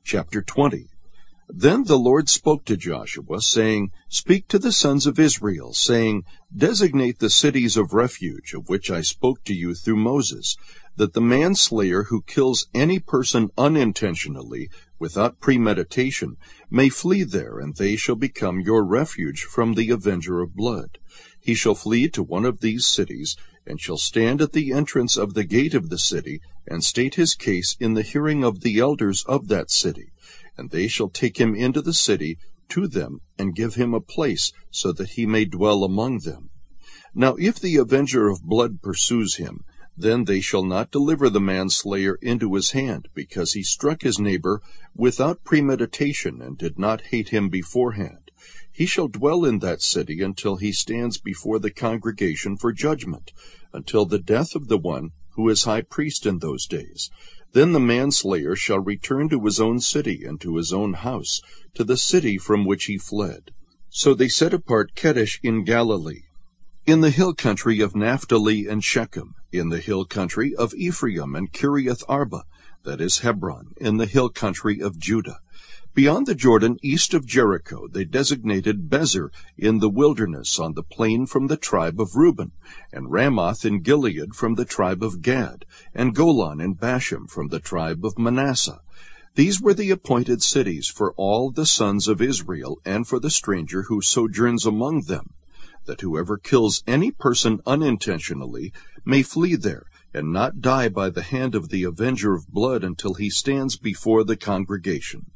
Chapter 20. Then the Lord spoke to Joshua, saying, Speak to the sons of Israel, saying, Designate the cities of refuge, of which I spoke to you through Moses, that the manslayer who kills any person unintentionally, without premeditation, may flee there, and they shall become your refuge from the avenger of blood. He shall flee to one of these cities, and shall stand at the entrance of the gate of the city, and state his case in the hearing of the elders of that city. And they shall take him into the city to them, and give him a place, so that he may dwell among them. Now if the avenger of blood pursues him, then they shall not deliver the manslayer into his hand, because he struck his neighbor without premeditation, and did not hate him beforehand. He shall dwell in that city until he stands before the congregation for judgment, until the death of the one who is high priest in those days. Then the manslayer shall return to his own city and to his own house, to the city from which he fled. So they set apart Kedesh in Galilee, in the hill country of Naphtali and Shechem, in the hill country of Ephraim and Kiriath Arba, that is Hebron, in the hill country of Judah. Beyond the Jordan, east of Jericho, they designated Bezer in the wilderness on the plain from the tribe of Reuben, and Ramoth in Gilead from the tribe of Gad, and Golan in Bashan from the tribe of Manasseh. These were the appointed cities for all the sons of Israel, and for the stranger who sojourns among them, that whoever kills any person unintentionally may flee there, and not die by the hand of the avenger of blood until he stands before the congregation.